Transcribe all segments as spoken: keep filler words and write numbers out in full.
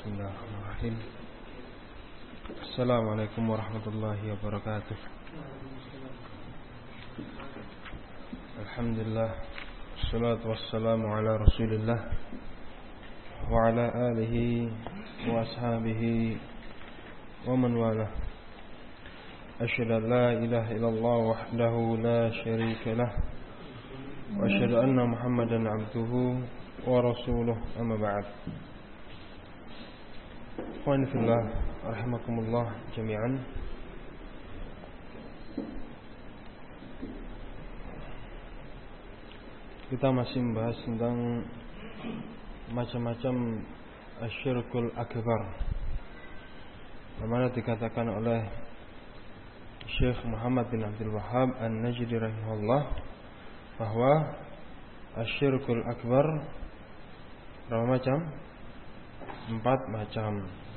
Bismillahirrahmanirrahim. Assalamualaikum warahmatullahi wabarakatuh. Alhamdulillah, wassalatu wassalamu ala Rasulillah wa ala alihi wa ashabihi wa man wala. Asyhadu an la ilaha illallah wahdahu la syarika lah wa asyhadu anna Muhammadan abduhu wa rasuluh, amma ba'd. Ikhwan fillah, rahimakumullah jami'an. Kita masih membahas tentang macam-macam asyirkul akbar, yang mana dikatakan oleh Syekh Muhammad bin Abdul Wahhab An-Najdi rahimahullah bahwa asyirkul akbar berapa macam? Empat macam.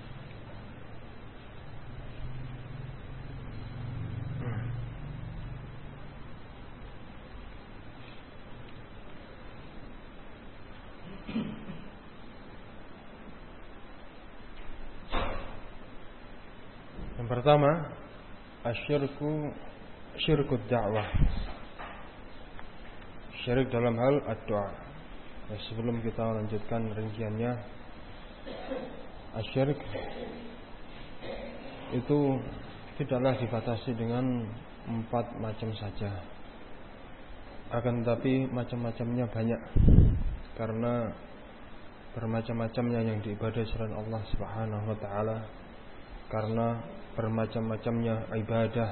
Yang pertama, asyirku syirkud da'wah, syirik dalam hal ad-du'a. Ya, sebelum kita lanjutkan rinciannya, asyirik itu tidaklah dibatasi dengan empat macam saja, akan tetapi macam-macamnya banyak, karena bermacam-macamnya yang diibadai selain Allah Subhanahu wa taala, karena bermacam-macamnya ibadah,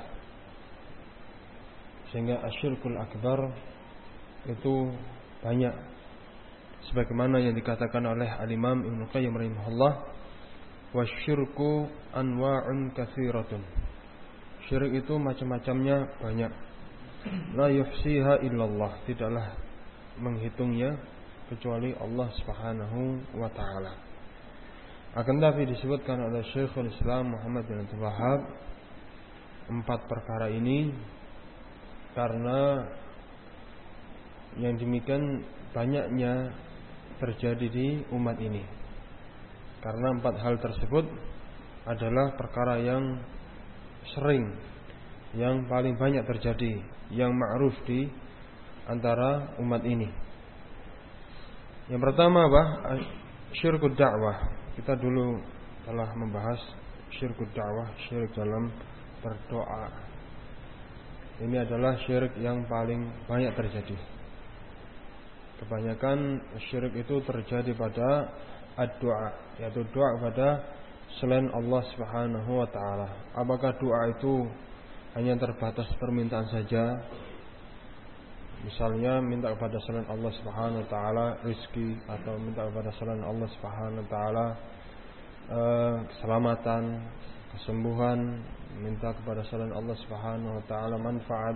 sehingga asyirkul akbar itu banyak, sebagaimana yang dikatakan oleh Al-Imam Ibnu Qayyim rahimahullah, wasyirku anwa'un katsiratun. Syirik itu macam-macamnya banyak. La yuhsiha illallah, tidaklah menghitungnya kecuali Allah Subhanahu wa taala. Akan tetapi disebutkan oleh Syekhul Islam Muhammad bin Abdul Wahhab empat perkara ini karena yang demikian banyaknya terjadi di umat ini. Karena empat hal tersebut adalah perkara yang sering, yang paling banyak terjadi, yang ma'ruf di antara umat ini. Yang pertama apa? Syirkud da'wah. Kita dulu telah membahas syirkud da'wah, syirik dalam berdoa. Ini adalah syirik yang paling banyak terjadi. Kebanyakan syirik itu terjadi pada ad-du'a, yaitu doa pada selain Allah Subhanahu wa taala. Apakah doa itu hanya terbatas permintaan saja? Misalnya minta kepada selain Allah Subhanahu wa taala rezeki, atau minta kepada selain Allah Subhanahu wa taala eh, keselamatan, kesembuhan, minta kepada selain Allah Subhanahu wa taala manfaat.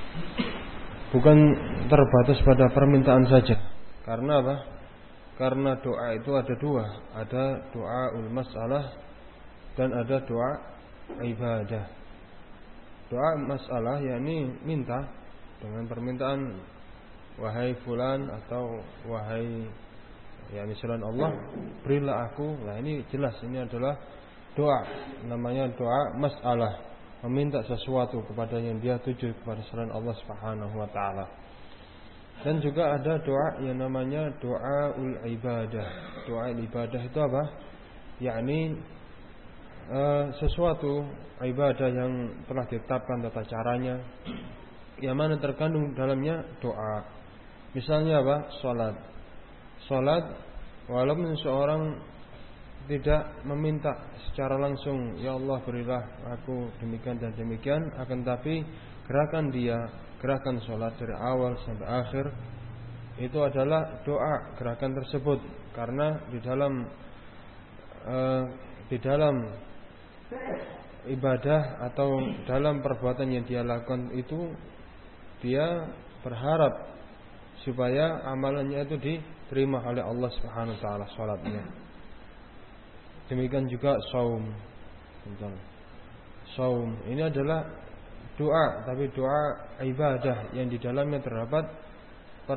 Bukan terbatas pada permintaan saja. Karena apa? Karena doa itu ada dua, ada doaul masalah dan ada doa ibadah. Doa masalah yakni minta dengan permintaan wahai fulan atau wahai yakni selain Allah, berilah aku. Nah, ini jelas ini adalah doa, namanya doa masalah, meminta sesuatu kepada yang dia tuju kepada selain Allah Subhanahu wa taala. Dan juga ada doa yang namanya doaul ibadah. Doa ibadah itu apa? Yakni uh, sesuatu ibadah yang telah ditetapkan tata caranya, yang mana terkandung dalamnya doa. Misalnya apa? Salat. Salat walaupun seorang tidak meminta secara langsung, ya Allah berilah aku demikian dan demikian, akan tapi gerakan dia, gerakan salat dari awal sampai akhir itu adalah doa, gerakan tersebut. Karena di dalam uh, di dalam ibadah atau dalam perbuatan yang dia lakukan itu, dia berharap supaya amalannya itu diterima oleh Allah Subhanahu wa taala, salatnya. Demikian juga saum. Saum ini adalah doa, tapi doa ibadah yang di dalamnya terdapat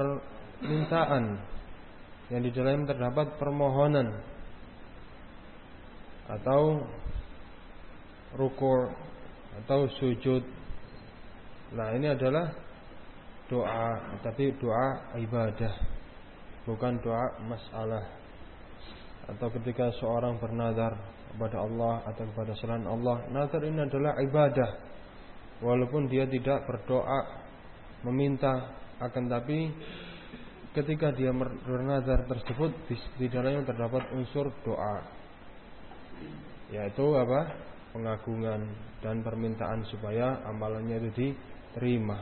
permintaan, yang di dalamnya terdapat permohonan. atau ruku' atau sujud. Nah, ini adalah doa, tapi doa ibadah, bukan doa masalah. Atau ketika seorang bernazar kepada Allah atau kepada selain Allah, nazar ini adalah ibadah, walaupun dia tidak berdoa meminta, akan tapi ketika dia bernazar tersebut di dalamnya terdapat unsur doa, yaitu apa? Pengagungan dan permintaan supaya amalannya itu diterima.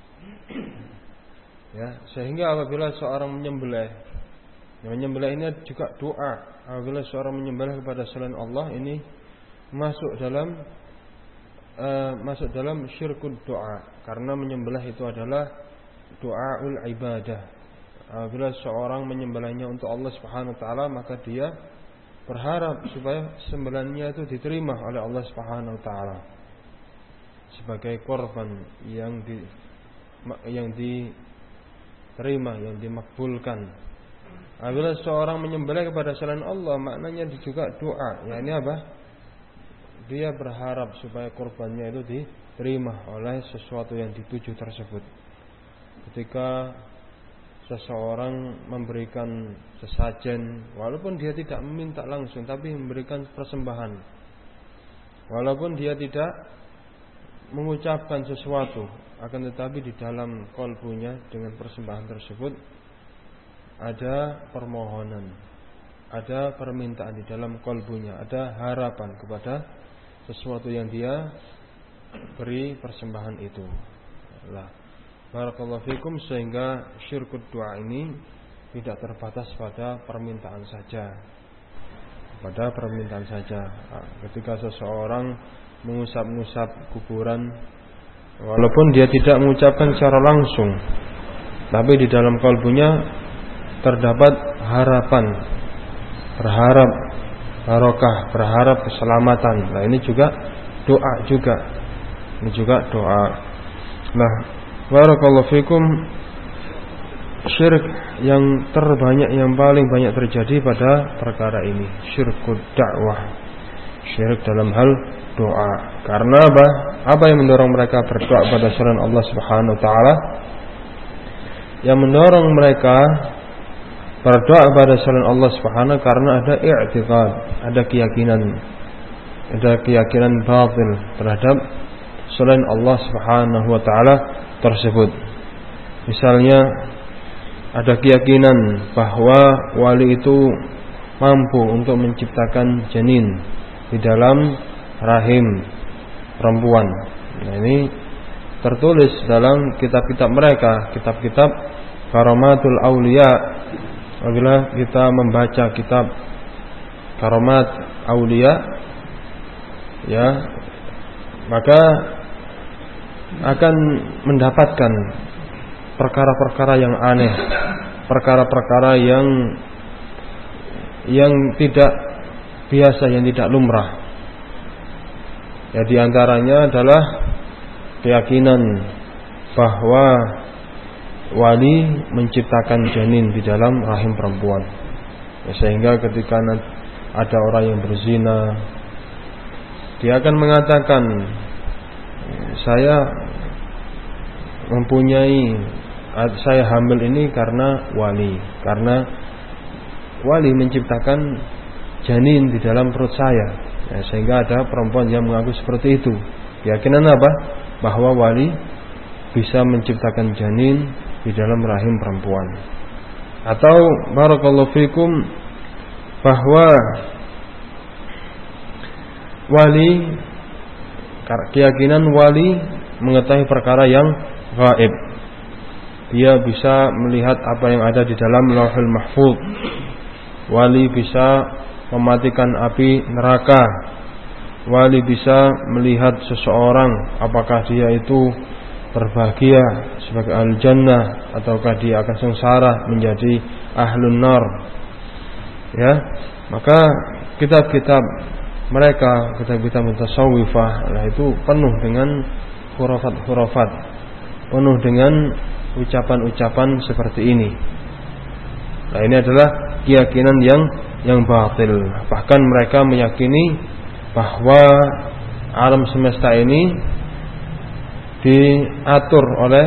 Ya, sehingga apabila seorang menyembelih, yang menyembelih ini juga doa. Apabila seorang menyembelih kepada selain Allah, ini masuk dalam uh, masuk dalam syirkul doa, karena menyembelih itu adalah doaul ibadah. Apabila seorang menyembelihnya untuk Allah Subhanahu wa taala, maka dia berharap supaya sembelihannya itu diterima oleh Allah Subhanahu wa taala sebagai korban yang di yang diterima, yang dimakbulkan. Apabila seorang menyembelih kepada selain Allah, maknanya juga doa. Ya, ini apa? Dia berharap supaya korbannya itu diterima oleh sesuatu yang dituju tersebut. Ketika seseorang memberikan sesajen, walaupun dia tidak meminta langsung, tapi memberikan persembahan, walaupun dia tidak mengucapkan sesuatu, akan tetapi di dalam kalbunya dengan persembahan tersebut ada permohonan, ada permintaan di dalam kalbunya, ada harapan kepada sesuatu yang dia beri persembahan itu. Lah, barakallahu fikum, sehingga syirkut doa ini tidak terbatas pada permintaan saja. Pada permintaan saja. Nah, ketika seseorang mengusap-ngusap kuburan, walaupun dia tidak mengucapkan secara langsung, tapi di dalam kalbunya terdapat harapan, berharap barokah, berharap keselamatan. Nah, ini juga doa juga. Ini juga doa. Nah, barakallahu fikum, syirik yang terbanyak, yang paling banyak terjadi pada perkara ini, syirkut dakwah, syirik dalam hal doa. Karena apa? Apa yang mendorong mereka berdoa pada selain Allah Subhanahu wa taala? Yang mendorong mereka berdoa kepada selain Allah Subhanahu, karena ada i'tiqad, ada keyakinan, ada keyakinan batil terhadap selain Allah Subhanahu wa taala tersebut. Misalnya ada keyakinan bahwa wali itu mampu untuk menciptakan janin di dalam rahim perempuan. Nah, ini tertulis dalam kitab-kitab mereka, kitab-kitab Karamatul Aulia. Apabila kita membaca kitab Karamat Aulia, ya, maka akan mendapatkan perkara-perkara yang aneh, perkara-perkara yang yang tidak biasa, yang tidak lumrah. Ya, di antaranya adalah keyakinan bahwa wali menciptakan janin di dalam rahim perempuan. Ya, sehingga ketika ada orang yang berzina, dia akan mengatakan, saya mempunyai, saya hamil ini karena wali, karena wali menciptakan janin di dalam perut saya. Ya, sehingga ada perempuan yang mengaku seperti itu. Keyakinan apa? Bahwa wali bisa menciptakan janin di dalam rahim perempuan. Atau barakallahu fikum, bahwa wali, keyakinan wali mengetahui perkara yang gaib. Dia bisa melihat apa yang ada di dalam Lauhul Mahfuz. Wali bisa mematikan api neraka. Wali bisa melihat seseorang, apakah dia itu berbahagia sebagai ahli jannah ataukah dia akan sengsara menjadi ahlun nar. Ya, maka kitab-kitab mereka, kitab-kitab mutasawwifah, nah itu penuh dengan khurafat-khurafat, penuh dengan ucapan-ucapan seperti ini. Nah, ini adalah keyakinan yang yang batil. Bahkan mereka meyakini bahwa alam semesta ini diatur oleh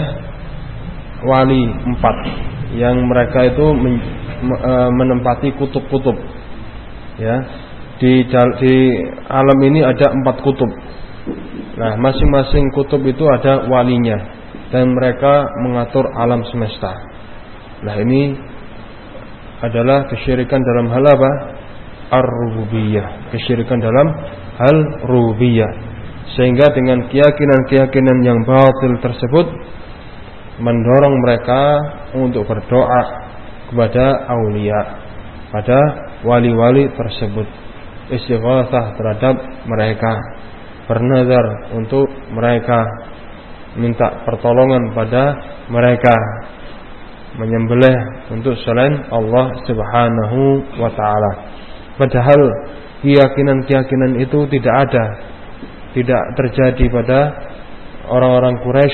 wali empat yang mereka itu menempati kutub-kutub. Ya, di, di alam ini ada empat kutub. Nah, masing-masing kutub itu ada walinya dan mereka mengatur alam semesta. Nah, ini adalah kesyirikan dalam hal apa? Ar-rububiyah. Kesyirikan dalam hal rububiyah. Sehingga dengan keyakinan-keyakinan yang batil tersebut mendorong mereka untuk berdoa kepada aulia, pada wali-wali tersebut, istighatsah terhadap mereka, bernazar untuk mereka, minta pertolongan pada mereka, menyembelih untuk selain Allah Subhanahu wa taala. Padahal keyakinan-keyakinan itu tidak ada, tidak terjadi pada orang-orang Quraisy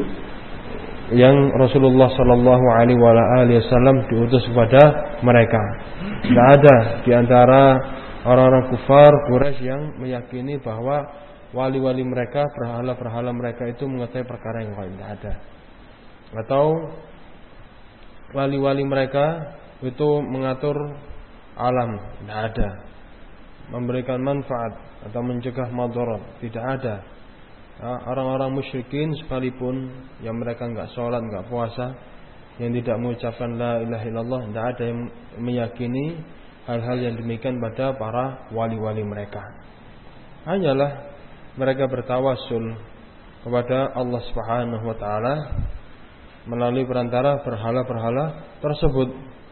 yang Rasulullah sallallahu alaihi wasallam diutus kepada mereka. Tidak ada di antara orang-orang kufar Quraisy yang meyakini bahwa wali-wali mereka, berhala-berhala mereka itu mengetahui perkara yang gaib. Tidak ada. Atau wali-wali mereka itu mengatur alam. Tidak ada. Memberikan manfaat atau mencegah madarat. Tidak ada. Orang-orang musyrikin sekalipun yang mereka enggak sholat, enggak puasa, yang tidak mengucapkan la ilaha illallah, tidak ada yang meyakini hal-hal yang demikian pada para wali-wali mereka. Hanyalah mereka bertawassul kepada Allah Subhanahu wa taala melalui perantara berhala-berhala tersebut.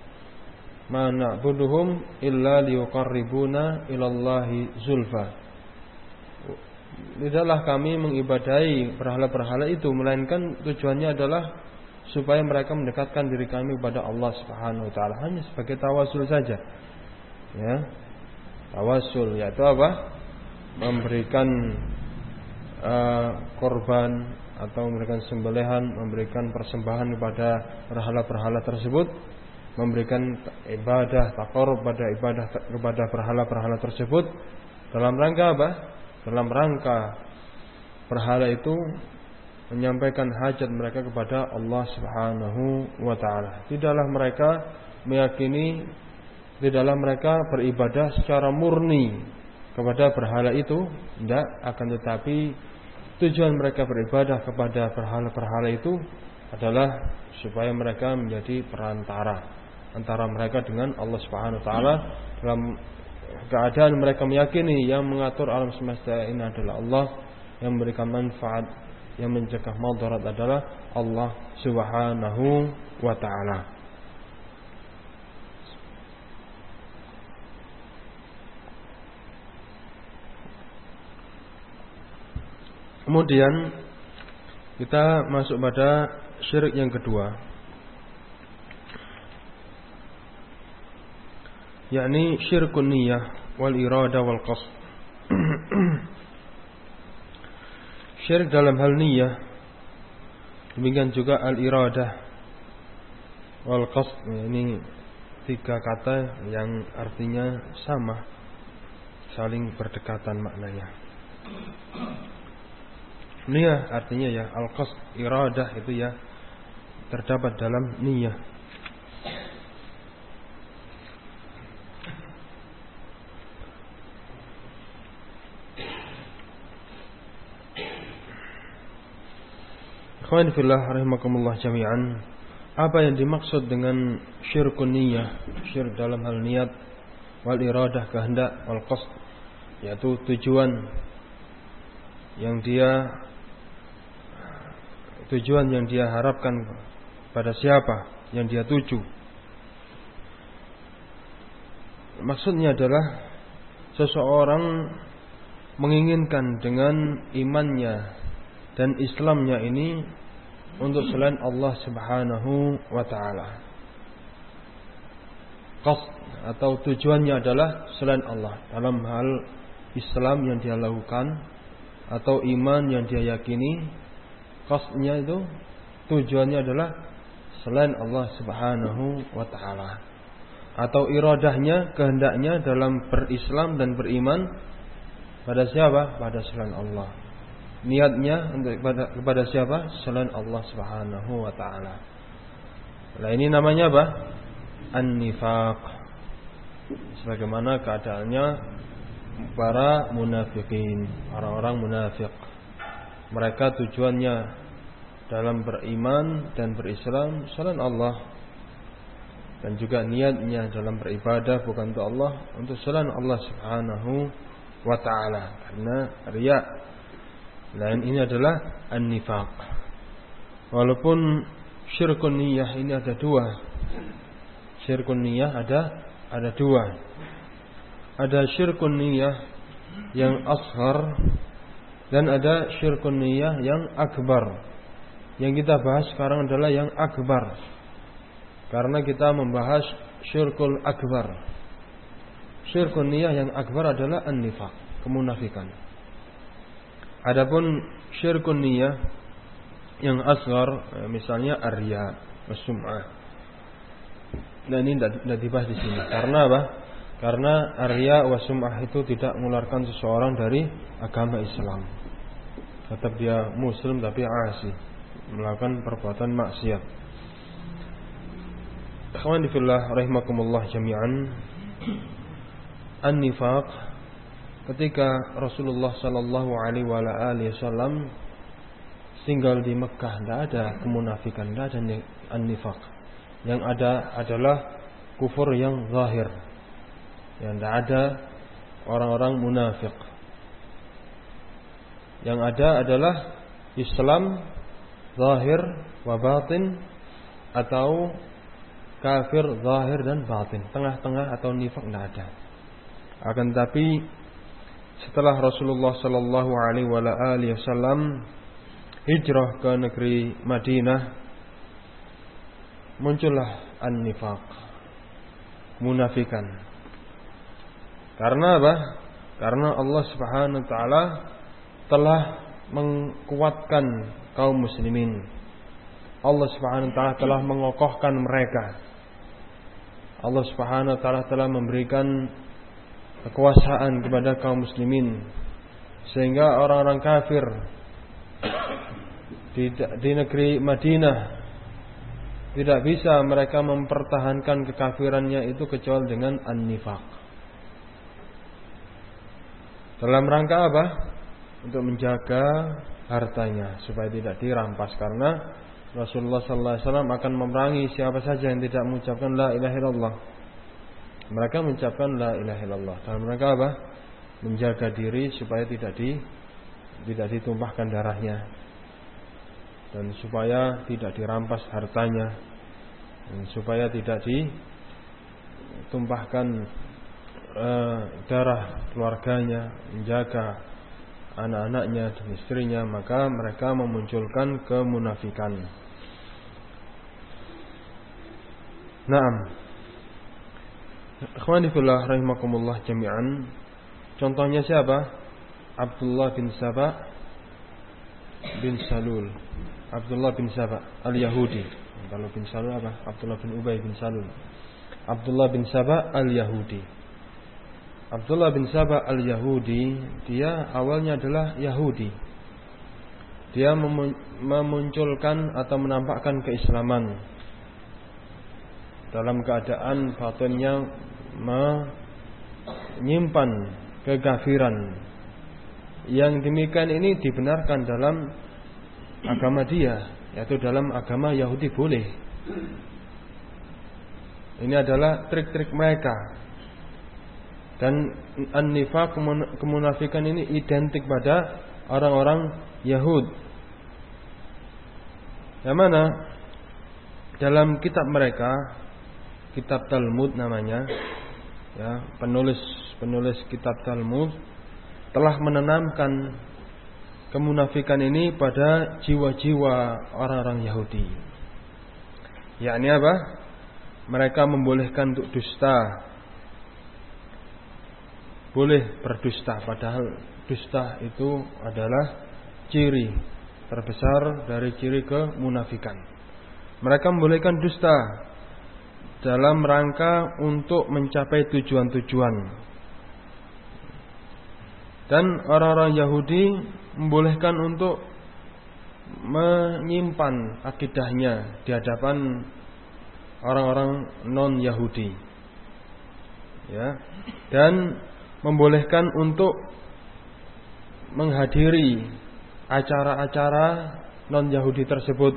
Ma na'buduhum illa liyuqarribuna ilallahi zulfa. Tidaklah kami mengibadahi berhala-berhala itu, melainkan tujuannya adalah supaya mereka mendekatkan diri kami kepada Allah Subhanahu wa taala, hanya sebagai tawasul saja. Ya. Tawasul yaitu apa? Memberikan uh, korban atau memberikan sembelihan, memberikan persembahan kepada berhala-berhala tersebut, memberikan ibadah taqarrub pada ibadah kepada berhala-berhala tersebut dalam rangka apa? Dalam rangka berhala itu menyampaikan hajat mereka kepada Allah Subhanahu wa taala. Tidaklah mereka meyakini, tidaklah mereka beribadah secara murni kepada berhala itu, tidak, akan tetapi tujuan mereka beribadah kepada berhala-berhala itu adalah supaya mereka menjadi perantara antara mereka dengan Allah Subhanahu wa taala. Dalam keadaan mereka meyakini yang mengatur alam semesta ini adalah Allah, yang memberikan manfaat, yang mencegah madarat adalah Allah Subhanahu wa taala. Kemudian kita masuk pada syirik yang kedua, yakni syirkun niyah wal irada wal qasd. Syirik dalam hal niyah, demikian juga al iradah wal qasd. Ini tiga kata yang artinya sama, saling berdekatan maknanya. Niyah artinya ya al qasd, iradah itu ya terdapat dalam niyah. Ikhwan fillah rahimakumullah jami'an, apa yang dimaksud dengan syirkun niyah, syirik dalam hal niat, wal iradah kehendak, wal qasd yaitu tujuan yang dia tujuan yang dia harapkan pada siapa yang dia tuju. Maksudnya adalah seseorang menginginkan dengan imannya dan Islamnya ini untuk selain Allah Subhanahu wa taala. Qasd atau tujuannya adalah selain Allah dalam hal Islam yang dia lakukan atau iman yang dia yakini. Qasdnya itu tujuannya adalah selain Allah Subhanahu wa taala. atau iradahnya, kehendaknya dalam berislam dan beriman pada siapa? Pada selain Allah. Niatnya untuk kepada, kepada siapa? Selain Allah Subhanahu wa taala. Nah, ini namanya apa? An-nifaq. Sebagaimana keadaannya para munafikin, orang-orang munafik. Mereka tujuannya dalam beriman dan berislam selain Allah, dan juga niatnya dalam beribadah bukan untuk Allah, untuk selain Allah Subhanahu wa ta'ala, karena riya. Dan ini adalah an-nifaq. Walaupun syirkun niyah ini ada dua. Syirkun niyah ada ada dua. Ada syirkun niyah yang asghar dan ada syirkun niyah yang akbar. Yang kita bahas sekarang adalah yang akbar, karena kita membahas syirkul akbar. Syirkun niyah yang akbar adalah an-nifaq, kemunafikan. Adapun syirkun niyah yang asghar, misalnya ar-riya, was-sum'ah. Nah, ini tidak dibahas di sini. Karena apa? Karena ar-riya was-sum'ah itu tidak mengeluarkan seseorang dari agama Islam. Tetap dia muslim tapi asi, melakukan perbuatan maksiat. Ikhwan fillah rahimakumullah jami'an. An-nifaq, ketika Rasulullah sallallahu alaihi wasallam tinggal di Mekah, tidak ada kemunafikan, tidak ada an-nifaq. Yang ada adalah kufur yang zahir. Yang tidak ada orang-orang munafik. Yang ada adalah Islam zahir wa batin, atau kafir zahir dan batin, tengah-tengah atau nifaq tidak ada. Akan tapi setelah Rasulullah sallallahu alaihi wasallam hijrah ke negeri Madinah, muncullah an-nifaq, munafikan. Karena apa? Karena Allah Subhanahu wa taala telah mengkuatkan kaum muslimin. Allah Subhanahu wa taala telah mengokohkan mereka. Allah Subhanahu wa taala telah memberikan kekuasaan kepada kaum muslimin, sehingga orang-orang kafir di, di negeri Madinah tidak bisa mereka mempertahankan kekafirannya itu kecuali dengan an-nifaq. Dalam rangka apa? Untuk menjaga hartanya supaya tidak dirampas, karena Rasulullah sallallahu alaihi wasallam akan memerangi siapa saja yang tidak mengucapkan la ilaha illallah. Mereka mengucapkan la ilaha illallah dalam rangka apa? Menjaga diri supaya tidak di tidak ditumpahkan darahnya, dan supaya tidak dirampas hartanya, dan supaya tidak ditumpahkan uh, darah keluarganya, menjaga anak-anaknya dan istrinya. Maka mereka memunculkan kemunafikan. Naam. Ikhwani fillah rahimakumullah jami'an. Contohnya siapa? Abdullah bin Saba bin Salul. Abdullah bin Saba al-Yahudi. Kalau bin Salul apa? Abdullah bin Ubay bin Salul. Abdullah bin Saba al-Yahudi. Abdullah bin Saba al-Yahudi, dia awalnya adalah Yahudi. Dia memunculkan atau menampakkan keislaman dalam keadaan batinnya menyimpan kekafiran. Yang demikian ini dibenarkan dalam agama dia, yaitu dalam agama Yahudi boleh. Ini adalah trik-trik mereka. Dan an-nifaq, kemunafikan ini identik pada orang-orang Yahud. Yang mana dalam kitab mereka, kitab Talmud namanya, ya, penulis penulis kitab Talmud telah menanamkan kemunafikan ini pada jiwa-jiwa orang-orang Yahudi. Yakni apa? Mereka membolehkan untuk dusta. Boleh berdusta, padahal dusta itu adalah ciri terbesar dari ciri kemunafikan. Mereka membolehkan dusta dalam rangka untuk mencapai tujuan-tujuan. Dan orang-orang Yahudi membolehkan untuk menyimpan akidahnya di hadapan orang-orang non-Yahudi, ya, dan membolehkan untuk menghadiri acara-acara non-Yahudi tersebut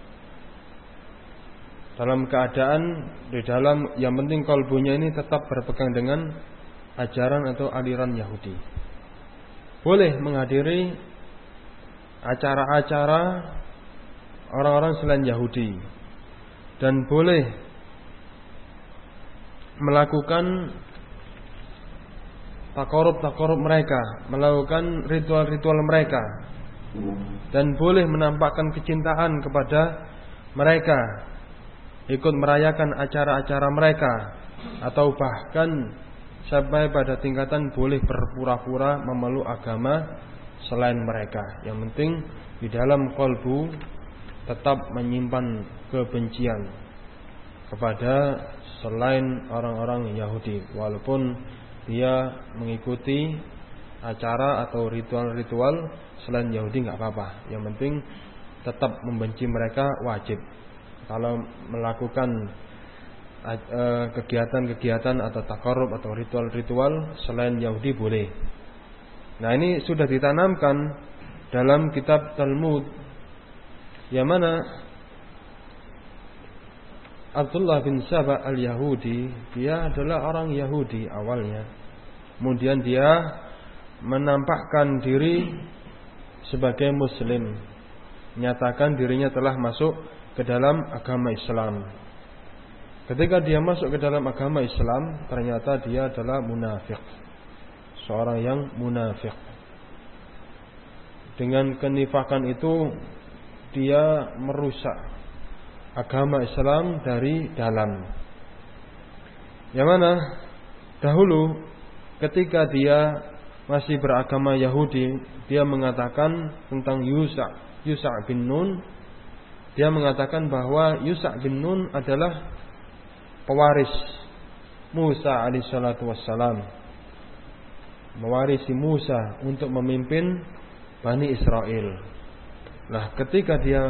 dalam keadaan di dalam yang penting kalbunya ini tetap berpegang dengan ajaran atau aliran Yahudi. Boleh menghadiri acara-acara orang-orang selain Yahudi dan boleh melakukan takarub-takarub mereka, melakukan ritual-ritual mereka, dan boleh menampakkan kecintaan kepada mereka, ikut merayakan acara-acara mereka, atau bahkan sampai pada tingkatan boleh berpura-pura memeluk agama selain mereka. Yang penting di dalam kalbu tetap menyimpan kebencian kepada selain orang-orang Yahudi, walaupun dia mengikuti acara atau ritual-ritual selain Yahudi nggak apa-apa. Yang penting tetap membenci mereka wajib. Kalau melakukan kegiatan-kegiatan atau takarub atau ritual-ritual selain Yahudi boleh. Nah, ini sudah ditanamkan dalam kitab Talmud, yang mana Abdullah bin Saba al-Yahudi, dia adalah orang Yahudi awalnya. Kemudian dia menampakkan diri sebagai Muslim, menyatakan dirinya telah masuk ke dalam agama Islam. Ketika dia masuk ke dalam agama Islam, ternyata dia adalah munafik, seorang yang munafik. Dengan kenifakan itu dia merusak agama Islam dari dalam. Yang mana dahulu ketika dia masih beragama Yahudi, dia mengatakan tentang Yusa, Yusa bin Nun. Dia mengatakan bahwa Yusa bin Nun adalah pewaris Musa alaihissalatu wassalam, mewarisi Musa untuk memimpin Bani Israel. Nah, ketika dia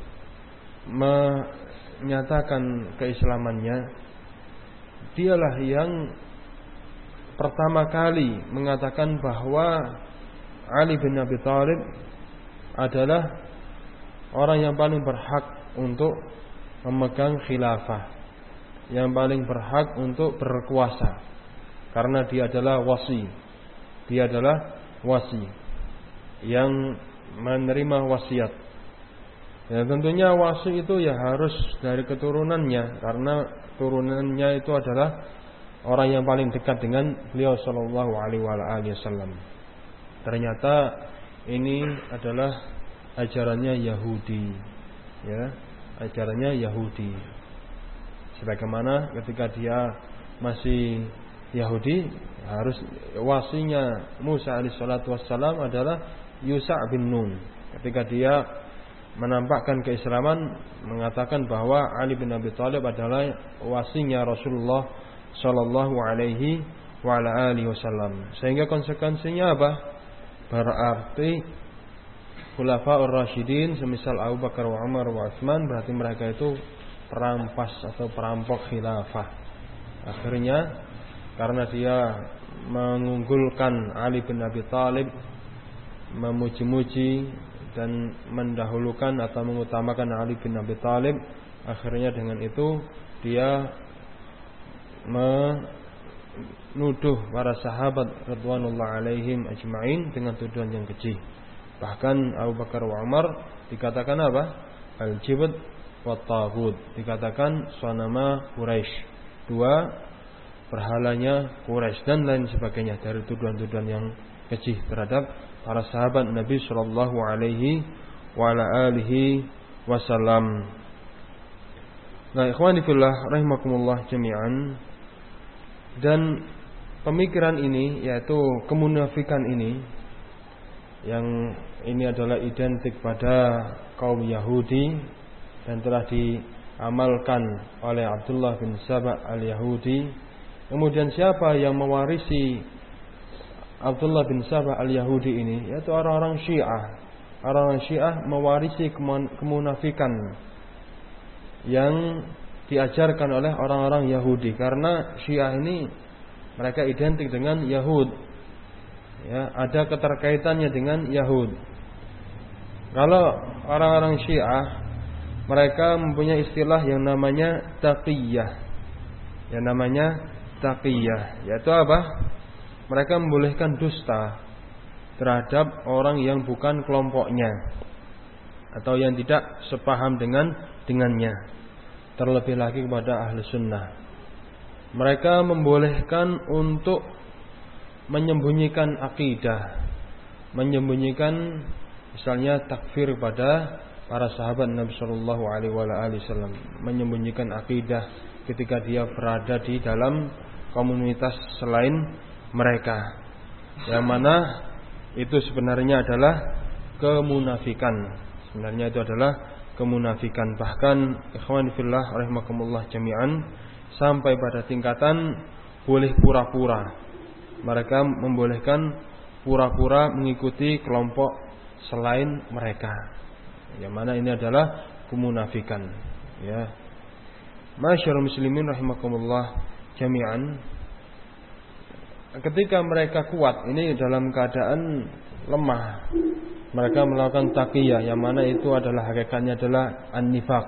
menyatakan keislamannya, dialah yang pertama kali mengatakan bahwa Ali bin Abi Thalib adalah orang yang paling berhak untuk memegang khilafah, yang paling berhak untuk berkuasa, karena dia adalah wasi. Dia adalah wasi yang menerima wasiat. Ya, tentunya wasi itu ya harus dari keturunannya, karena turunannya itu adalah orang yang paling dekat dengan beliau sallallahu alaihi wasallam. Ternyata ini adalah ajarannya Yahudi, ya, ajarannya Yahudi. Sebagaimana ketika dia masih Yahudi, harus wasinya Musa alaihissalatu wassalam adalah Yusa bin Nun. Ketika dia menampakkan keislaman, mengatakan bahwa Ali bin Abi Thalib adalah wasinya Rasulullah sallallahu alaihi wa ala alihi wasallam. Sehingga konsekuensinya apa? Berarti Khulafaur Rasyidin semisal Abu Bakar wa Umar wa Utsman, berarti mereka itu perampas atau perampok khilafah. Akhirnya karena dia mengunggulkan Ali bin Abi Thalib, memuji-muji dan mendahulukan atau mengutamakan Ali bin Abi Thalib, akhirnya dengan itu dia menuduh para sahabat radhiyallahu alaihim ajma'in dengan tuduhan yang keji. Bahkan Abu Bakar wa Umar dikatakan apa? Al-Jibt wa Taghut, dikatakan sanama Quraisy, dua berhalanya Quraisy, dan lain sebagainya dari tuduhan-tuduhan yang keji terhadap para sahabat Nabi sallallahu alaihi wa ala alihi wasallam. Nah, ikhwani fillah rahimakumullah jami'an, dan pemikiran ini, yaitu kemunafikan ini, yang ini adalah identik pada kaum Yahudi dan telah diamalkan oleh Abdullah bin Saba al-Yahudi. Kemudian siapa yang mewarisi Abdullah bin Saba al-Yahudi ini? Yaitu orang-orang Syiah. Orang-orang Syiah mewarisi kemunafikan yang diajarkan oleh orang-orang Yahudi. Karena Syiah ini mereka identik dengan Yahud, ya, ada keterkaitannya dengan Yahud. Kalau orang-orang Syiah, mereka mempunyai istilah yang namanya taqiyah. Yang namanya taqiyah, yaitu apa? Mereka membolehkan dusta terhadap orang yang bukan kelompoknya atau yang tidak sepaham dengan dengannya. Terlebih lagi kepada ahli sunnah, mereka membolehkan untuk menyembunyikan akidah, menyembunyikan misalnya takfir pada para sahabat Nabi Shallallahu Alaihi Wasallam, menyembunyikan akidah ketika dia berada di dalam komunitas selain mereka, yang mana itu sebenarnya adalah kemunafikan. Sebenarnya itu adalah kemunafikan. Bahkan ikhwan fillah rahimakumullah jami'an, sampai pada tingkatan boleh pura-pura. Mereka membolehkan pura-pura mengikuti kelompok selain mereka, yang mana ini adalah kemunafikan. Ya, masyarul muslimin rahimakumullah jami'an, ketika mereka kuat ini dalam keadaan lemah, mereka melakukan taqiyah, yang mana itu adalah hakikatnya adalah an-nifaq,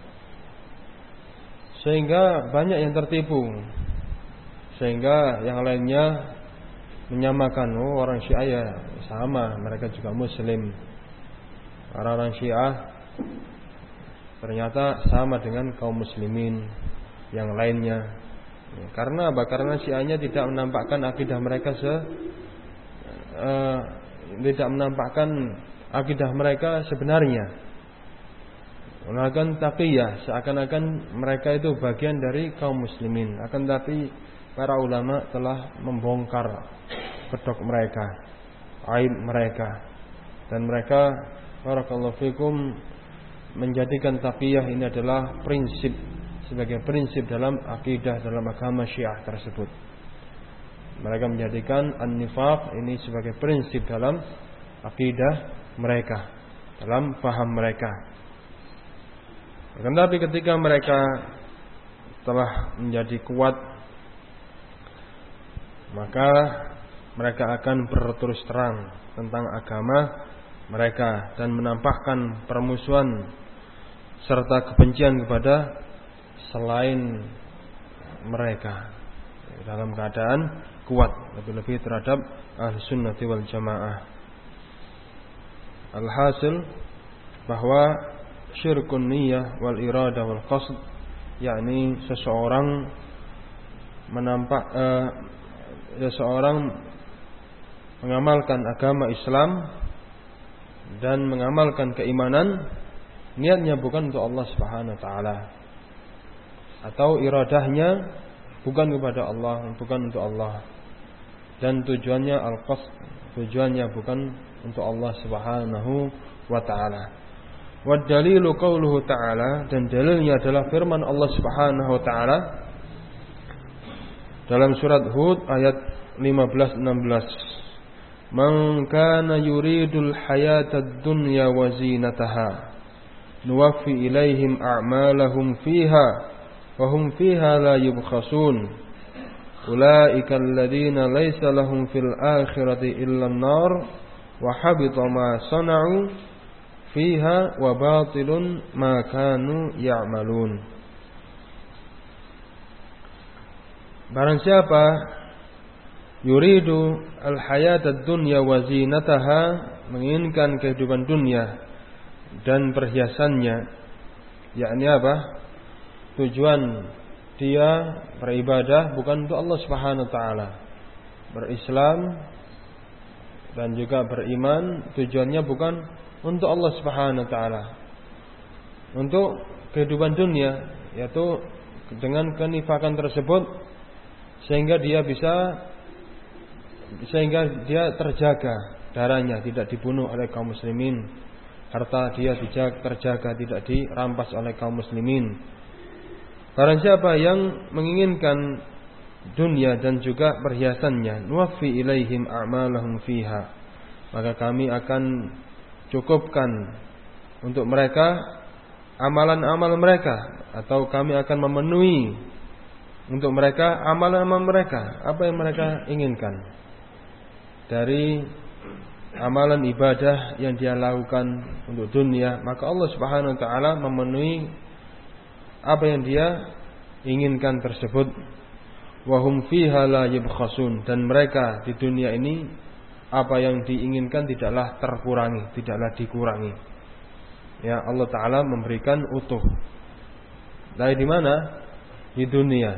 sehingga banyak yang tertipu, sehingga yang lainnya menyamakan, oh orang Syiah ya sama, mereka juga muslim. Orang-orang Syiah ternyata sama dengan kaum muslimin yang lainnya. Karena apa? Karena Syiahnya tidak menampakkan akidah mereka se uh, tidak menampakkan akidah mereka sebenarnya. Melakukan taqiyah, seakan-akan mereka itu bagian dari kaum muslimin. Akan tapi para ulama telah membongkar kedok mereka, aib mereka, dan mereka barakallahu fikum menjadikan taqiyah ini adalah prinsip, sebagai prinsip dalam akidah dalam agama Syiah tersebut. Mereka menjadikan an-nifaq ini sebagai prinsip dalam akidah mereka, dalam faham mereka. Tetapi ketika mereka telah menjadi kuat, maka mereka akan berterus terang tentang agama mereka dan menampakkan permusuhan serta kebencian kepada selain mereka dalam keadaan kuat, lebih-lebih terhadap ahli sunnati wal jamaah. Alhasil bahwa syirkun niyah wal iradah wal qasd, yakni seseorang menampak uh, seseorang mengamalkan agama Islam dan mengamalkan keimanan, niatnya bukan untuk Allah Subhanahu wa taala, atau iradahnya bukan kepada Allah, bukan untuk Allah, dan tujuannya al-qasd, tujuannya bukan untuk Allah Subhanahu wa taala. Wa dalilu qauluhu ta'ala, dan dalilnya adalah firman Allah Subhanahu wa taala dalam surat Hud ayat lima belas enam belas. Man kana yuridul hayatad dunya wa zinataha nuwaffi ilaihim a'malahum fiha wa hum fiha la yubkhasun ulaika alladziina laysa lahum fil akhirati illa an-nar wa habita ma sana'u fiha wa batilun ma kanu ya'malun. Barang siapa yuridu al-hayatad dunya wa zinataha, menginginkan kehidupan dunia dan perhiasannya, yakni apa? Tujuan dia beribadah bukan untuk Allah Subhanahu wa taala, berislam dan juga beriman, tujuannya bukan untuk Allah Subhanahu wa taala, untuk kehidupan dunia, yaitu dengan kenifakan tersebut sehingga dia bisa sehingga dia terjaga darahnya, tidak dibunuh oleh kaum muslimin, harta dia dijaga, terjaga, tidak dirampas oleh kaum muslimin. Barang siapa yang menginginkan dunia dan juga perhiasannya, nuwaffi ilaihim a'malahum fiha, maka kami akan cukupkan untuk mereka amalan-amal mereka, atau kami akan memenuhi untuk mereka amalan-amal mereka, apa yang mereka inginkan dari amalan ibadah yang dia lakukan untuk dunia, maka Allah Subhanahu wa taala memenuhi apa yang dia inginkan tersebut. Wa hum fiha la yubkhasun, dan mereka di dunia ini apa yang diinginkan tidaklah terkurangi, tidaklah dikurangi. Ya, Allah taala memberikan utuh. Dari di mana? Di dunia.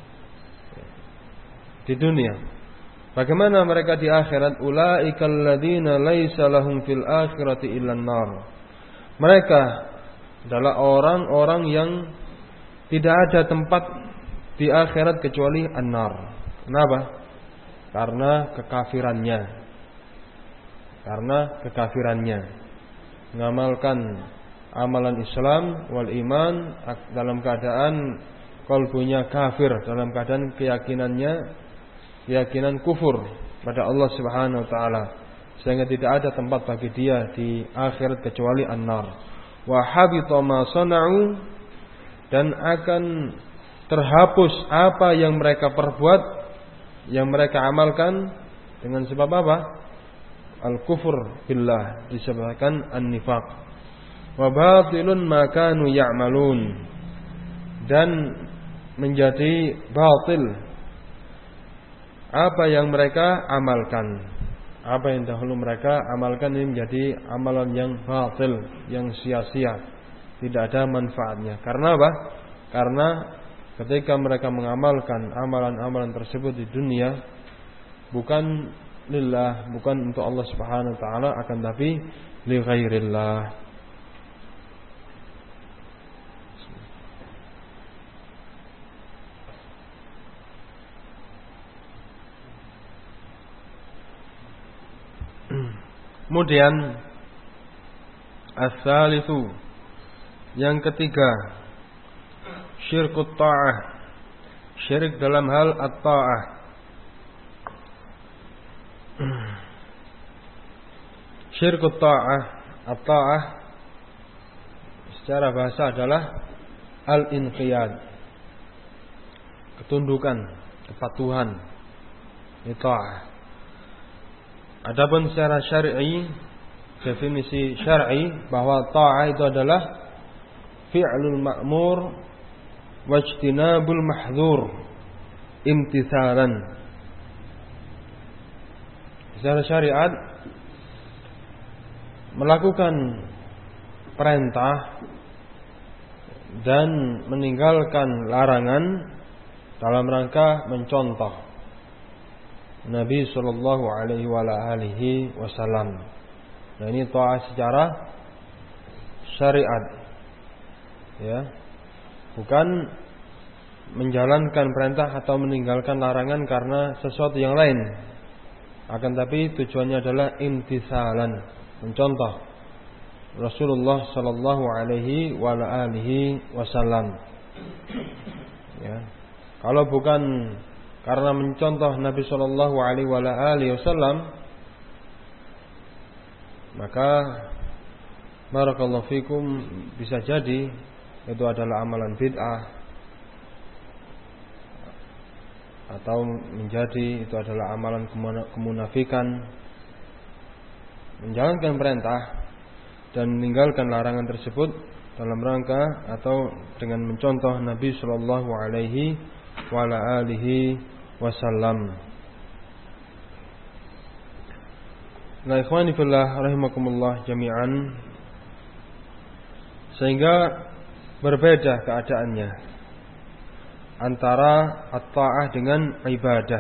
Di dunia. Bagaimana mereka di akhirat? Ulaikal ladzina laisa lahum fil akhirati illan nar. Mereka adalah orang-orang yang tidak ada tempat di akhirat kecuali an-nar. Kenapa? Karena kekafirannya. Karena kekafirannya. Mengamalkan amalan Islam wal iman dalam keadaan kalbunya kafir, dalam keadaan keyakinannya keyakinan kufur pada Allah Subhanahu wa taala, sehingga tidak ada tempat bagi dia di akhirat kecuali an-nar. Wa habita ma sana'u, dan akan terhapus apa yang mereka perbuat, yang mereka amalkan dengan sebab apa? Al-kufur billah, disebabkan an-nifaq. Wa batilun ma kanu ya'malun, dan menjadi batil apa yang mereka amalkan. Apa yang dahulu mereka amalkan ini menjadi amalan yang batil, yang sia-sia, tidak ada manfaatnya. Karena apa? Karena ketika mereka mengamalkan amalan-amalan tersebut di dunia, bukan lillah, bukan untuk Allah Subhanahu wa taala, akan tapi li ghairillah. Kemudian as-salisu, yang ketiga, syirkut ta'ah, syirik dalam hal at-ta'ah. Syirkut ta'ah, at-ta'ah secara bahasa adalah al-inqiyad, ketundukan, kepatuhan, ta'ah. Adapun secara syar'i, definisi syar'i bahwa ta'ah itu adalah fi'lul ma'mur wajtinabul mahdzur imtithalan. Secara syariat, melakukan perintah dan meninggalkan larangan dalam rangka mencontoh Nabi sallallahu alaihi wa alihi wasallam. Nah, ini ta'ah secara syariat. Ya. Bukan menjalankan perintah atau meninggalkan larangan karena sesuatu yang lain. Akan tapi tujuannya adalah imtisalan, mencontoh Rasulullah sallallahu alaihi wa alihi wasallam. Ya. Kalau bukan karena mencontoh Nabi sallallahu alaihi wa alihi wasallam, maka barakallahu fikum, bisa jadi itu adalah amalan bid'ah, atau menjadi itu adalah amalan kemunafikan. Menjalankan perintah dan meninggalkan larangan tersebut dalam rangka atau dengan mencontoh Nabi sallallahu alaihi wa alihi wasallam. Nah, ikhwani fillah rahimakumullah jami'an, sehingga berbeda keadaannya antara at-ta'ah dengan ibadah.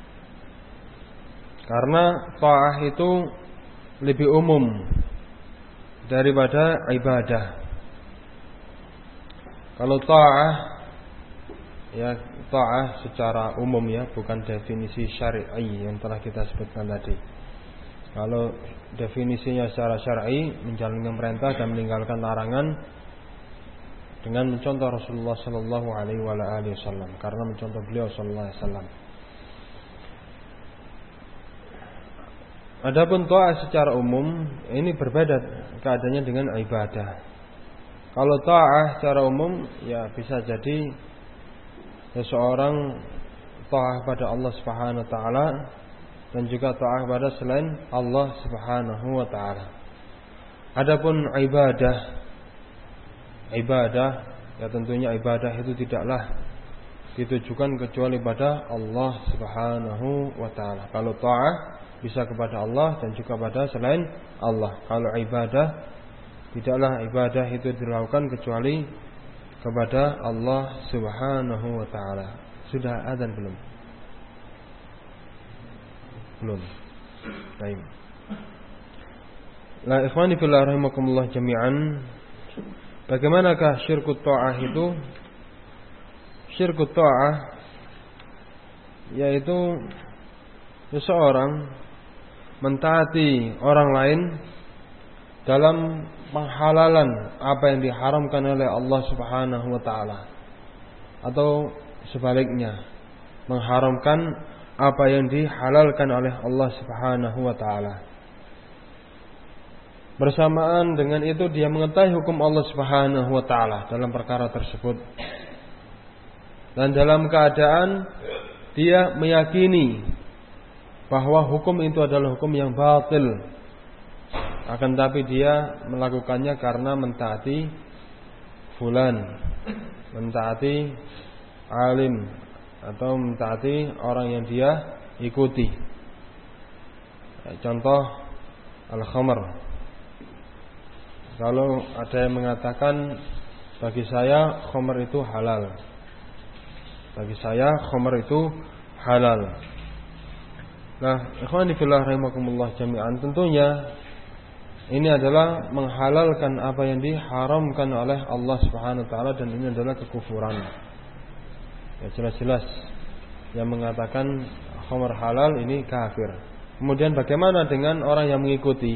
Karena ta'ah itu lebih umum daripada ibadah. Kalau ta'ah, ya ta'ah secara umum, ya, bukan definisi syar'i yang telah kita sebutkan tadi. Kalau definisinya secara syar'i, menjalankan perintah dan meninggalkan larangan dengan mencontoh Rasulullah sallallahu alaihi wasallam, karena mencontoh beliau sallallahu alaihi wasallam. Adapun ta'ah secara umum ini berbeda keadaannya dengan ibadah. Kalau ta'ah secara umum ya bisa jadi seseorang ta'ah pada Allah Subhanahu wa taala dan juga ta'ah pada selain Allah Subhanahu wa taala. Adapun ibadah ibadah ya tentunya ibadah itu tidaklah ditujukan kecuali pada Allah Subhanahu wa taala. Kalau ta'ah bisa kepada Allah dan juga pada selain Allah. Kalau ibadah, tidaklah ibadah itu dilakukan kecuali kepada Allah Subhanahu wa taala. Sudah azan belum? Belum. Baik. La ikhwani fillah rahimakumullah jami'an. Bagaimanakah syirkut ta'ah itu? Syirkut ta'ah yaitu seseorang mentaati orang lain dalam penghalalan apa yang diharamkan oleh Allah Subhanahu wa taala, atau sebaliknya mengharamkan apa yang dihalalkan oleh Allah Subhanahu wa taala. Bersamaan dengan itu dia mengetahui hukum Allah Subhanahu wa taala dalam perkara tersebut, dan dalam keadaan dia meyakini bahwa hukum itu adalah hukum yang batil, akan tapi dia melakukannya karena mentaati fulan, mentaati alim, atau mentaati orang yang dia ikuti. Contoh al-khamr. Kalau ada yang mengatakan bagi saya khamr itu halal, bagi saya khamr itu halal. Nah, ikhwani fillah rahimakumullah jami'an, tentunya ini adalah menghalalkan apa yang diharamkan oleh Allah Subhanahu wa taala, dan ini adalah kekufuran. Ya jelas-jelas yang mengatakan khamr halal ini kafir. Kemudian bagaimana dengan orang yang mengikuti?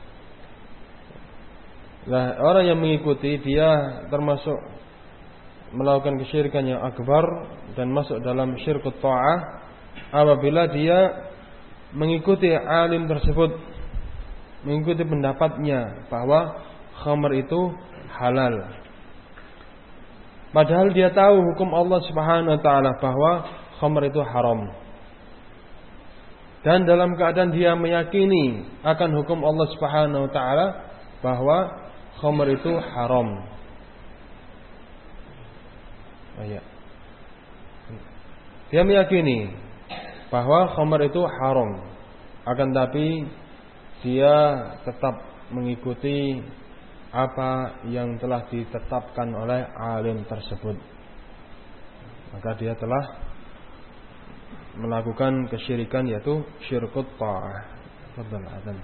Nah, orang yang mengikuti dia termasuk melakukan kesyirikan yang akbar dan masuk dalam syirkut ta'ah apabila dia mengikuti alim tersebut, mengikuti pendapatnya bahwa khamr itu halal, padahal dia tahu hukum Allah Subhanahu wa taala bahwa khamr itu haram, dan dalam keadaan dia meyakini akan hukum Allah Subhanahu wa taala bahwa khamr itu haram. Oh, ya. Dia meyakini bahwa khamr itu haram, akan tapi dia tetap mengikuti apa yang telah ditetapkan oleh alim tersebut, maka dia telah melakukan kesyirikan, yaitu syirkut ta'ah. Fadhal adzan.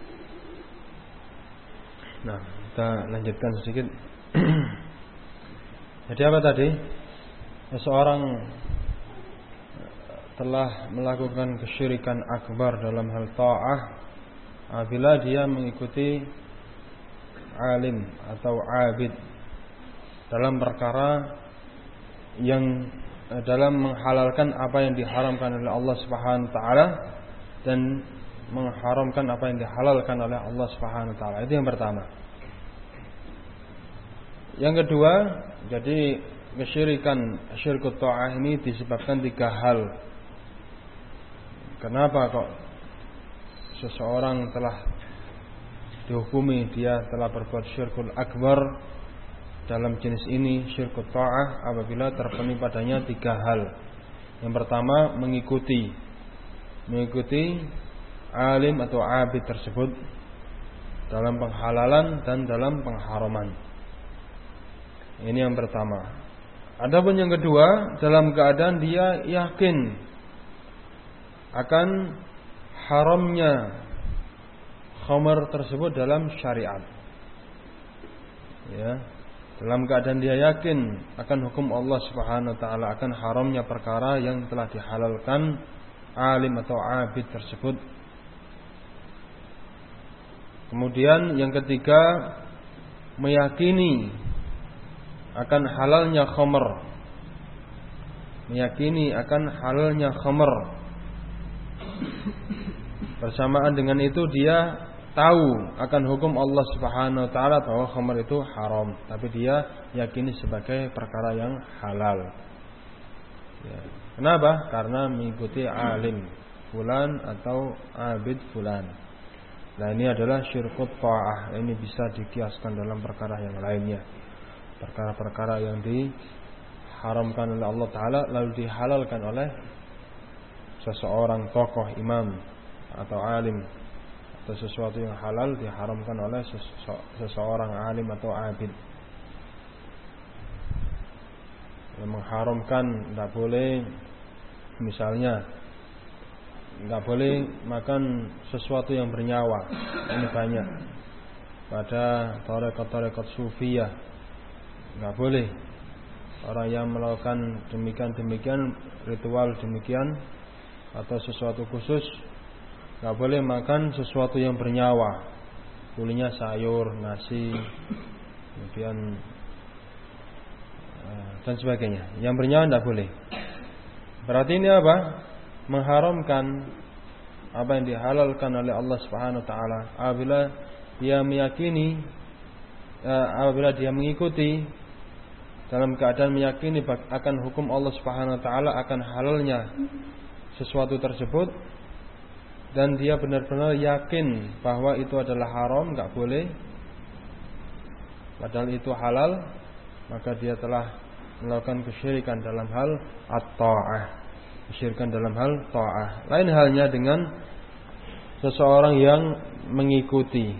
Nah, kita lanjutkan sedikit. Jadi apa tadi? Seseorang telah melakukan kesyirikan akbar dalam hal ta'ah apabila dia mengikuti alim atau abid dalam perkara yang dalam menghalalkan apa yang diharamkan oleh Allah Subhanahu wa taala dan mengharamkan apa yang dihalalkan oleh Allah Subhanahu wa taala. Itu yang pertama. Yang kedua, jadi kesyirikan syirkut ta'ah ini disebabkan tiga hal. Kenapa kok seseorang telah dihukumi dia telah berbuat syirkul akbar dalam jenis ini, syirkut ta'ah, apabila terpenuhi padanya tiga hal. Yang pertama, mengikuti mengikuti alim atau abid tersebut dalam penghalalan dan dalam pengharaman. Ini yang pertama. Adapun yang kedua, dalam keadaan dia yakin akan haramnya khamr tersebut dalam syariat, ya, dalam keadaan dia yakin akan hukum Allah Subhanahu wa taala, akan haramnya perkara yang telah dihalalkan alim atau abid tersebut. Kemudian yang ketiga, meyakini akan halalnya khamr. Meyakini akan halalnya khamr. Bersamaan dengan itu dia tahu akan hukum Allah Subhanahu wa taala bahwa khamr itu haram, tapi dia yakini sebagai perkara yang halal. Ya. Kenapa? Karena mengikuti alim fulan atau abid fulan. Nah, ini adalah syirkut ta'ah. Ini bisa dikiaskan dalam perkara yang lainnya. Perkara-perkara yang diharamkan oleh Allah Ta'ala lalu dihalalkan oleh seseorang tokoh, imam atau alim, atau sesuatu yang halal diharamkan oleh seseorang alim atau abid. Yang mengharamkan tidak boleh, misalnya nggak boleh makan sesuatu yang bernyawa. Ini banyak pada tarekat-tarekat sufiyah. Nggak boleh orang yang melakukan demikian-demikian ritual demikian atau sesuatu khusus, nggak boleh makan sesuatu yang bernyawa. Kulitnya sayur, nasi, kemudian dan sebagainya. Yang bernyawa nggak boleh. Berarti ini apa? Mengharamkan apa yang dihalalkan oleh Allah Subhanahu wa taala. Apabila dia meyakini, apabila dia mengikuti dalam keadaan meyakini akan hukum Allah Subhanahu wa taala, akan halalnya sesuatu tersebut, dan dia benar-benar yakin bahwa itu adalah haram, enggak boleh, padahal itu halal, maka dia telah melakukan kesyirikan dalam hal at-ta'ah. Kesyirikan dalam hal ta'ah. Lain halnya dengan seseorang yang mengikuti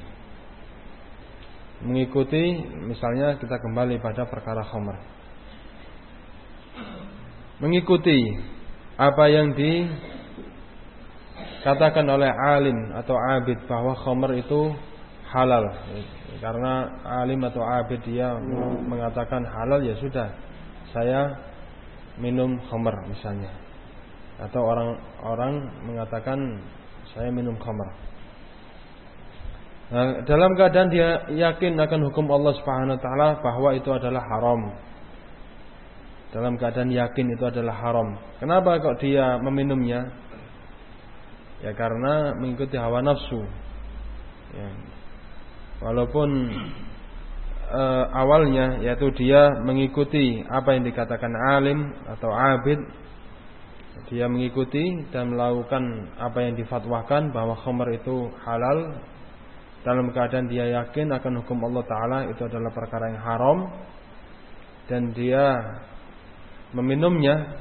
Mengikuti misalnya kita kembali pada perkara khamr. Mengikuti apa yang dikatakan oleh alim atau abid bahwa khamr itu halal. Karena alim atau abid dia mengatakan halal, ya sudah, saya minum khamr misalnya. Atau orang-orang mengatakan saya minum khamr. Nah, dalam keadaan dia yakin akan hukum Allah Subhanahu wa taala bahwa itu adalah haram. Dalam keadaan yakin itu adalah haram. Kenapa kok dia meminumnya? Ya karena mengikuti hawa nafsu. Ya. Walaupun e, awalnya yaitu dia mengikuti apa yang dikatakan alim atau abid, dia mengikuti dan melakukan apa yang difatwakan bahwa khamr itu halal, dalam keadaan dia yakin akan hukum Allah Ta'ala itu adalah perkara yang haram, dan dia meminumnya,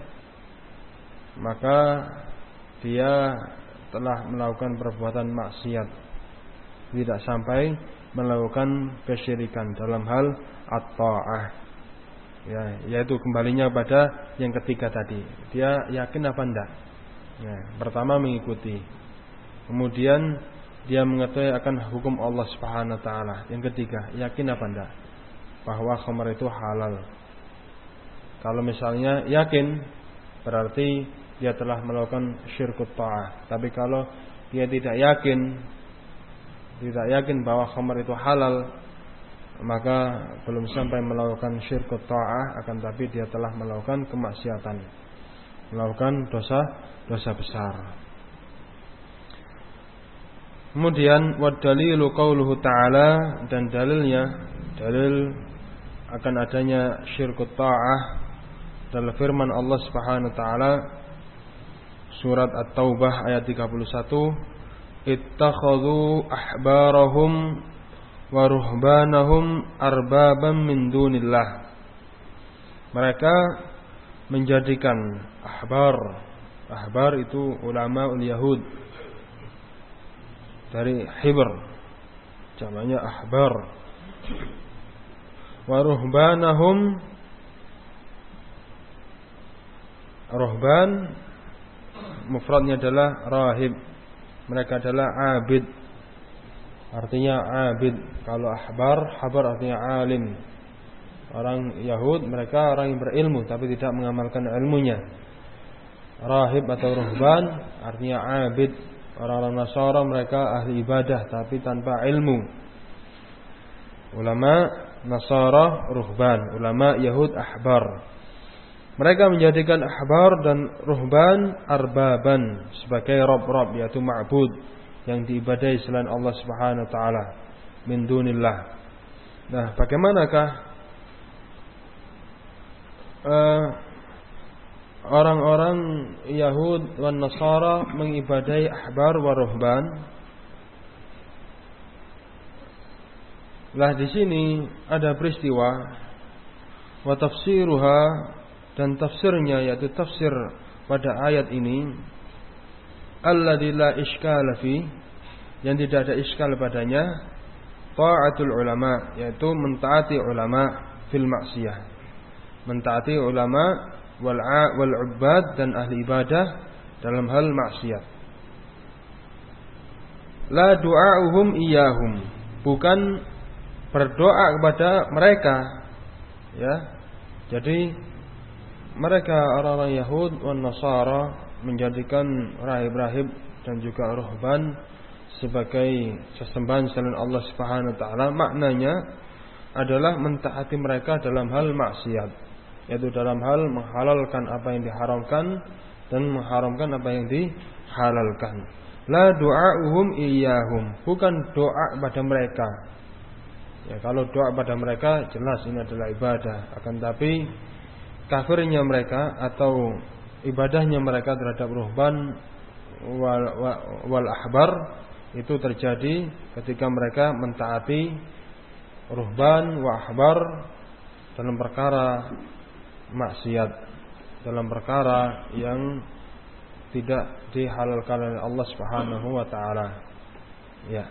maka dia telah melakukan perbuatan maksiat, tidak sampai melakukan kesyirikan dalam hal at-ta'ah. Ya, yaitu kembalinya pada yang ketiga tadi. Dia yakin apa enggak? Ya, pertama mengikuti. Kemudian dia mengetahui akan hukum Allah Subhanahu wa taala. Yang ketiga, yakin apa enggak bahwa khamr itu halal. Kalau misalnya yakin, berarti dia telah melakukan syirkut ta'ah. Tapi kalau dia tidak yakin, tidak yakin bahwa khamr itu halal, maka belum sampai melakukan syirkut ta'ah, akan tapi dia telah melakukan kemaksiatan, melakukan dosa dosa besar. Kemudian wadalilu qauluhu ta'ala, dan dalilnya, dalil akan adanya syirkut ta'ah dalam firman Allah Subhanahu wa taala surat At-Taubah ayat tiga puluh satu, ittakhadhu ahbarahum wa ruhbanahum arbaban min dunillah. Mereka menjadikan ahbar, ahbar itu ulama ul Yahud, dari hibr, jamaknya ahbar. Wa ruhbanahum, ruhban mufradnya adalah rahib, mereka adalah abid, artinya abid. Kalau ahbar, habar artinya alim. Orang Yahud mereka orang yang berilmu tapi tidak mengamalkan ilmunya. Rahib atau ruhban artinya abid, Orang-orang Nasara mereka ahli ibadah tapi tanpa ilmu. Ulama Nasara ruhban, ulama Yahud ahbar. Mereka menjadikan ahbar dan ruhban arbaban sebagai rob-rob, yaitu ma'bud yang diibadahi selain Allah Subhanahu wa taala min dunillah. Nah, bagaimanakah uh, orang-orang Yahud dan Nasara mengibadahi ahbar wa ruhban? Lah di sini ada peristiwa wa tafsiruha, dan tafsirnya yaitu tafsir pada ayat ini alladzi la iskala fi, yang tidak ada iskal padanya, ta'atul ulama, yaitu mentaati ulama fil maksiyah, mentaati ulama wal wal ubad dan ahli ibadah dalam hal maksiat. La du'a'uhum iyyahum, bukan berdoa kepada mereka, ya. Jadi mereka orang-orang Yahud dan Nasara menjadikan rahib-rahib dan juga ruhban sebagai sesembahan selain Allah Subhanahu wa taala. Maknanya adalah mentaati mereka dalam hal maksiat, yaitu dalam hal menghalalkan apa yang diharamkan dan mengharamkan apa yang dihalalkan. La du'a'uhum iyyahum, bukan doa pada mereka. Ya, kalau doa pada mereka jelas ini adalah ibadah, akan tapi kafirnya mereka atau ibadahnya mereka terhadap ruhban wal, wal, wal ahbar itu terjadi ketika mereka mentaati ruhban wa ahbar dalam perkara maksiat, dalam perkara yang tidak dihalalkan oleh Allah Subhanahu wa taala. Ya.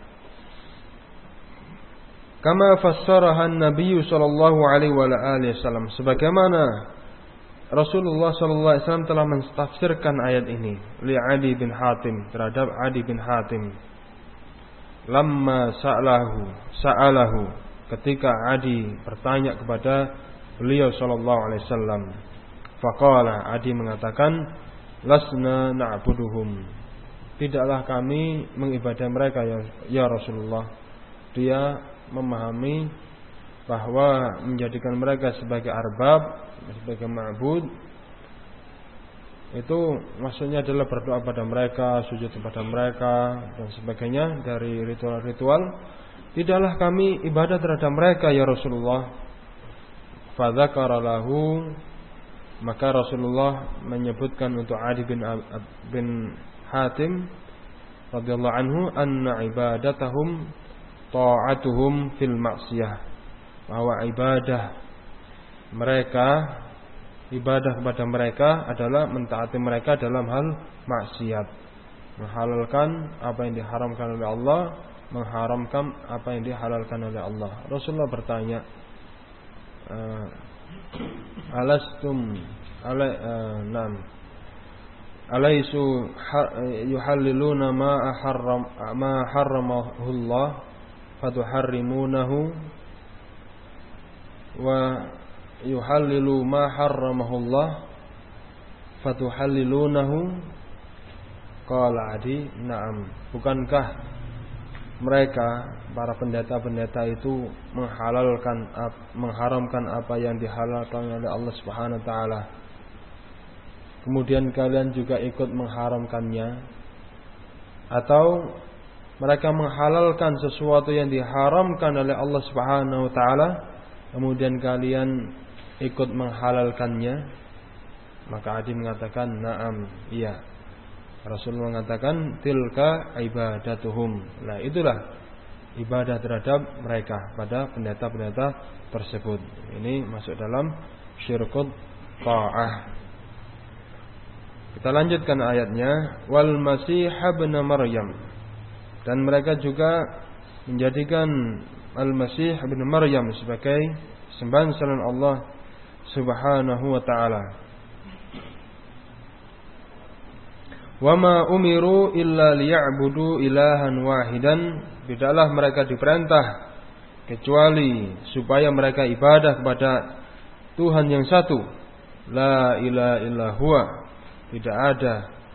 Kama fassaraha an-nabiy sallallahu alaihi wa alihi wasallam, sebagaimana Rasulullah sallallahu alaihi wasallam telah mentafsirkan ayat ini li Adi bin Hatim, terhadap Adi bin Hatim. Lamma sa'alahu, sa'alahu, ketika Adi bertanya kepada beliau sallallahu alaihi wasallam. Faqala, Adi mengatakan, lasna na'buduhum, tidaklah kami mengibadah mereka ya, ya Rasulullah. Dia memahami bahwa menjadikan mereka sebagai arbab, sebagai ma'bud, itu maksudnya adalah berdoa pada mereka, sujud kepada mereka dan sebagainya dari ritual-ritual. Tidaklah kami ibadah terhadap mereka ya Rasulullah. Fadzakara lahu, maka Rasulullah menyebutkan untuk Adi bin bin Hatim radhiyallahu anhu anna ibadatahum ta'atuhum fil maksiyah, bahwa ibadah mereka, ibadah kepada mereka adalah mentaati mereka dalam hal maksiat, menghalalkan apa yang diharamkan oleh Allah, mengharamkan apa yang dihalalkan oleh Allah. Rasulullah bertanya, alastum alai uh, nam alaisu yuhalliluna ma harram ma harramahu Allah fatuharrimunahu wa yuhallilu ma harramahu Allah fatuhallilunahu. Qala Adi, na'am, bukankah mereka para pendeta-pendeta itu menghalalkan mengharamkan apa yang dihalalkan oleh Allah Subhanahu wa taala, kemudian kalian juga ikut mengharamkannya? Atau mereka menghalalkan sesuatu yang diharamkan oleh Allah Subhanahu wa taala, kemudian kalian ikut menghalalkannya? Maka Adi mengatakan, na'am, iya. Rasulullah mengatakan, tilka ibadatuhum. Nah, itulah ibadah terhadap mereka pada pendeta-pendeta tersebut. Ini masuk dalam syirkut ta'ah. Kita lanjutkan ayatnya. Wal Masih ibn Maryam, dan mereka juga menjadikan Al-Masih ibn Maryam sebagai sembahan selain Allah Subhanahu wa ta'ala. Wa ma umiru illa liya'budu ilahan wahidan, tidaklah mereka diperintah kecuali supaya mereka ibadah kepada Tuhan yang satu, la ilaha illa huwa, tidak ada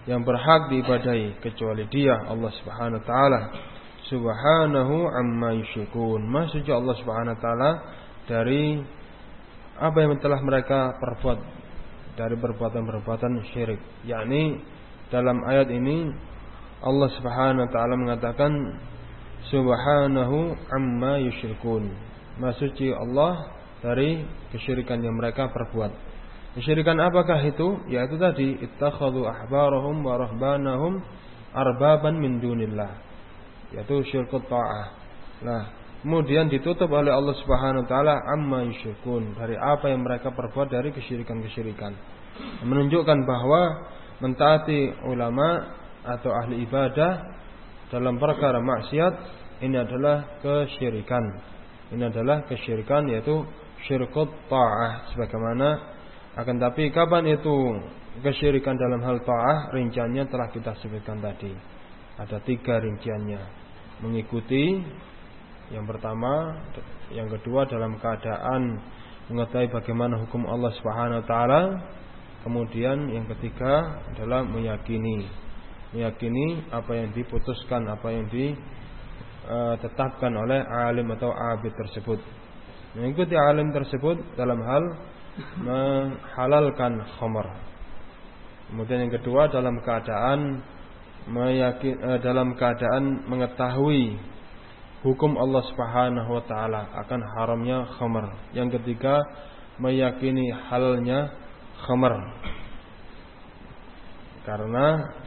yang berhak diibadahi kecuali Dia, Allah Subhanahu wa taala. Subhanahu amma yusyrikun. Maha suci Allah Subhanahu wa taala dari apa yang telah mereka perbuat dari perbuatan-perbuatan syirik. Yakni dalam ayat ini Allah Subhanahu wa taala mengatakan subhanahu amma yusyrikun. Maha suci Allah dari kesyirikan yang mereka perbuat. Kesyirikan apakah itu? Yaitu tadi ittakhadhu ahbarahum wa rahbanahum arbaban min dunillah. Yaitu syirkut ta'ah. Nah, kemudian ditutup oleh Allah Subhanahu wa taala amma yusyrikun, dari apa yang mereka perbuat dari kesyirikan-kesyirikan. Menunjukkan bahwa mentaati ulama atau ahli ibadah dalam perkara maksiat ini adalah kesyirikan. Ini adalah kesyirikan, yaitu syirkut ta'ah. Sebagaimana akan tapi kapan itu kesyirikan dalam hal ta'ah, rinciannya telah kita sebutkan tadi. Ada tiga rinciannya. Mengikuti yang pertama, yang kedua dalam keadaan mengetahui bagaimana hukum Allah Subhanahu wa taala. Kemudian yang ketiga adalah meyakini. Meyakini apa yang diputuskan, apa yang ditetapkan oleh alim atau abid tersebut. Mengikuti alim tersebut dalam hal menghalalkan khamar. Kemudian yang kedua dalam keadaan meyakin, eh, dalam keadaan mengetahui hukum Allah Subhanahu wa taala akan haramnya khamar. Yang ketiga meyakini halalnya khamar. Karena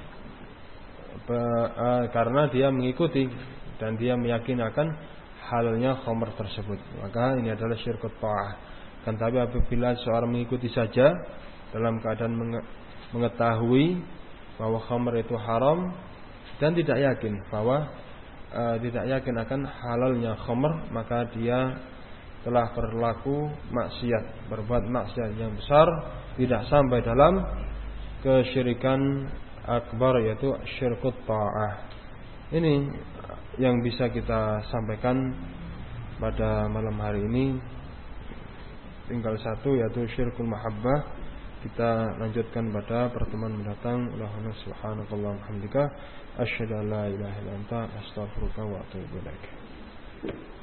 eh, karena dia mengikuti dan dia meyakini akan halalnya khamar tersebut. Maka ini adalah syirkut ta'ah. Kan tapi apabila seorang mengikuti saja dalam keadaan mengetahui bahwa khamr itu haram dan tidak yakin bahwa e, tidak yakin akan halalnya khamr, maka dia telah berlaku maksiat, berbuat maksiat yang besar, tidak sampai dalam kesyirikan akbar, yaitu syirkut ta'ah. Ini yang bisa kita sampaikan pada malam hari ini. Tinggal satu, yaitu syirkul mahabbah. Kita lanjutkan pada pertemuan mendatang. Allahumma subhanakallah hamdika asyhadu an la ilaha illa anta astaghfiruka wa atubu ilaik.